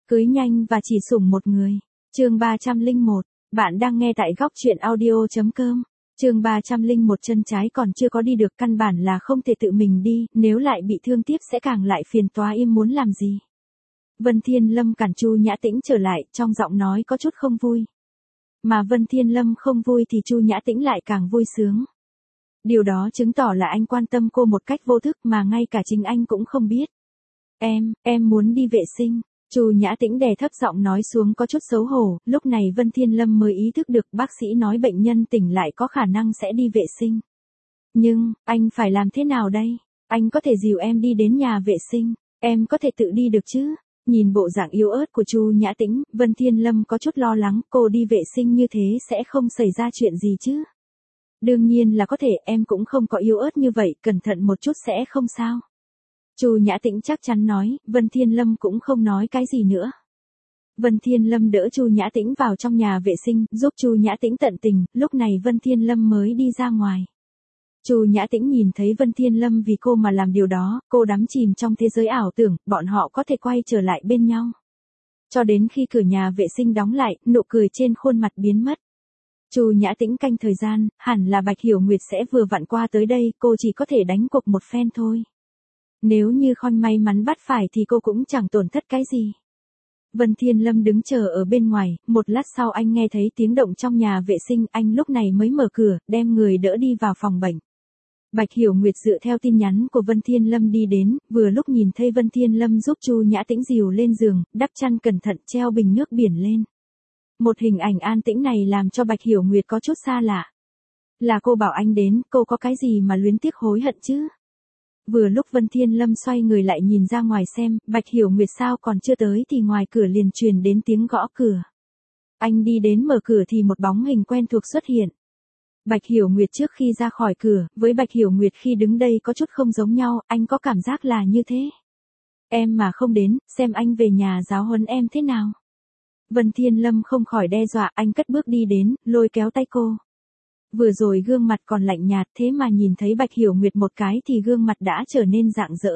Cưới nhanh và chỉ sủng một người. Chương 301. Bạn đang nghe tại góc truyện audio.com. Chương 301 chân trái còn chưa có đi được căn bản là không thể tự mình đi, nếu lại bị thương tiếp sẽ càng lại phiền toái im muốn làm gì. Vân Thiên Lâm cản Chu Nhã Tĩnh trở lại, trong giọng nói có chút không vui. Mà Vân Thiên Lâm không vui thì Chu Nhã Tĩnh lại càng vui sướng. Điều đó chứng tỏ là anh quan tâm cô một cách vô thức mà ngay cả chính anh cũng không biết. Em muốn đi vệ sinh. Chu Nhã Tĩnh đè thấp giọng nói xuống có chút xấu hổ, lúc này Vân Thiên Lâm mới ý thức được bác sĩ nói bệnh nhân tỉnh lại có khả năng sẽ đi vệ sinh. Nhưng, anh phải làm thế nào đây? Anh có thể dìu em đi đến nhà vệ sinh, em có thể tự đi được chứ? Nhìn bộ dạng yếu ớt của Chu Nhã Tĩnh, Vân Thiên Lâm có chút lo lắng, cô đi vệ sinh như thế sẽ không xảy ra chuyện gì chứ? Đương nhiên là có thể, em cũng không có yếu ớt như vậy, cẩn thận một chút sẽ không sao. Chu Nhã Tĩnh chắc chắn nói, Vân Thiên Lâm cũng không nói cái gì nữa. Vân Thiên Lâm đỡ Chu Nhã Tĩnh vào trong nhà vệ sinh, giúp Chu Nhã Tĩnh tận tình, lúc này Vân Thiên Lâm mới đi ra ngoài. Chu Nhã Tĩnh nhìn thấy Vân Thiên Lâm vì cô mà làm điều đó, cô đắm chìm trong thế giới ảo tưởng, bọn họ có thể quay trở lại bên nhau. Cho đến khi cửa nhà vệ sinh đóng lại, nụ cười trên khuôn mặt biến mất. Chu Nhã Tĩnh canh thời gian, hẳn là Bạch Hiểu Nguyệt sẽ vừa vặn qua tới đây, cô chỉ có thể đánh cuộc một phen thôi. Nếu như Khôn may mắn bắt phải thì cô cũng chẳng tổn thất cái gì. Vân Thiên Lâm đứng chờ ở bên ngoài, một lát sau anh nghe thấy tiếng động trong nhà vệ sinh, anh lúc này mới mở cửa, đem người đỡ đi vào phòng bệnh. Bạch Hiểu Nguyệt dựa theo tin nhắn của Vân Thiên Lâm đi đến, vừa lúc nhìn thấy Vân Thiên Lâm giúp Chu Nhã Tĩnh dìu lên giường, đắp chăn cẩn thận treo bình nước biển lên. Một hình ảnh an tĩnh này làm cho Bạch Hiểu Nguyệt có chút xa lạ. Là cô bảo anh đến, cô có cái gì mà luyến tiếc hối hận chứ? Vừa lúc Vân Thiên Lâm xoay người lại nhìn ra ngoài xem, Bạch Hiểu Nguyệt sao còn chưa tới thì ngoài cửa liền truyền đến tiếng gõ cửa. Anh đi đến mở cửa thì một bóng hình quen thuộc xuất hiện. Bạch Hiểu Nguyệt trước khi ra khỏi cửa, với Bạch Hiểu Nguyệt khi đứng đây có chút không giống nhau, anh có cảm giác là như thế. Em mà không đến, xem anh về nhà giáo huấn em thế nào. Vân Thiên Lâm không khỏi đe dọa, anh cất bước đi đến, lôi kéo tay cô. Vừa rồi gương mặt còn lạnh nhạt thế mà nhìn thấy Bạch Hiểu Nguyệt một cái thì gương mặt đã trở nên rạng rỡ.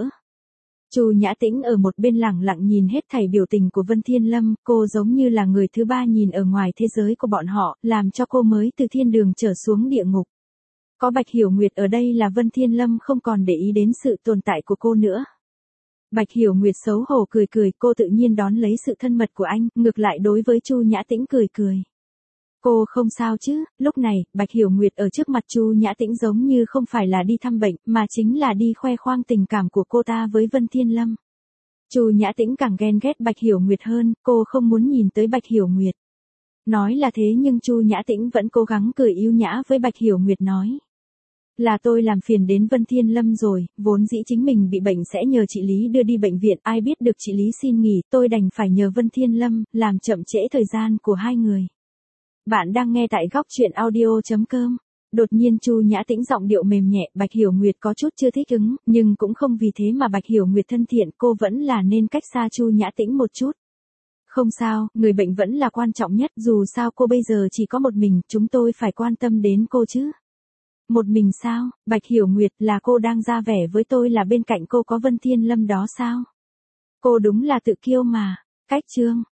Chu Nhã Tĩnh ở một bên lẳng lặng nhìn hết thảy biểu tình của Vân Thiên Lâm, cô giống như là người thứ ba nhìn ở ngoài thế giới của bọn họ, làm cho cô mới từ thiên đường trở xuống địa ngục. Có Bạch Hiểu Nguyệt ở đây là Vân Thiên Lâm không còn để ý đến sự tồn tại của cô nữa. Bạch Hiểu Nguyệt xấu hổ cười cười, cô tự nhiên đón lấy sự thân mật của anh, ngược lại đối với Chu Nhã Tĩnh cười cười. Cô không sao chứ? Lúc này, Bạch Hiểu Nguyệt ở trước mặt Chu Nhã Tĩnh giống như không phải là đi thăm bệnh, mà chính là đi khoe khoang tình cảm của cô ta với Vân Thiên Lâm. Chu Nhã Tĩnh càng ghen ghét Bạch Hiểu Nguyệt hơn, cô không muốn nhìn tới Bạch Hiểu Nguyệt. Nói là thế nhưng Chu Nhã Tĩnh vẫn cố gắng cười yêu nhã với Bạch Hiểu Nguyệt nói. Là tôi làm phiền đến Vân Thiên Lâm rồi, vốn dĩ chính mình bị bệnh sẽ nhờ chị Lý đưa đi bệnh viện, ai biết được chị Lý xin nghỉ, tôi đành phải nhờ Vân Thiên Lâm, làm chậm trễ thời gian của hai người. Bạn đang nghe tại góc truyện audio.com. Đột nhiên Chu Nhã Tĩnh giọng điệu mềm nhẹ, Bạch Hiểu Nguyệt có chút chưa thích ứng, nhưng cũng không vì thế mà Bạch Hiểu Nguyệt thân thiện, cô vẫn là nên cách xa Chu Nhã Tĩnh một chút. Không sao, người bệnh vẫn là quan trọng nhất, dù sao cô bây giờ chỉ có một mình, chúng tôi phải quan tâm đến cô chứ. Một mình sao? Bạch Hiểu Nguyệt, là cô đang ra vẻ với tôi là bên cạnh cô có Vân Thiên Lâm đó sao? Cô đúng là tự kiêu mà. Cách chương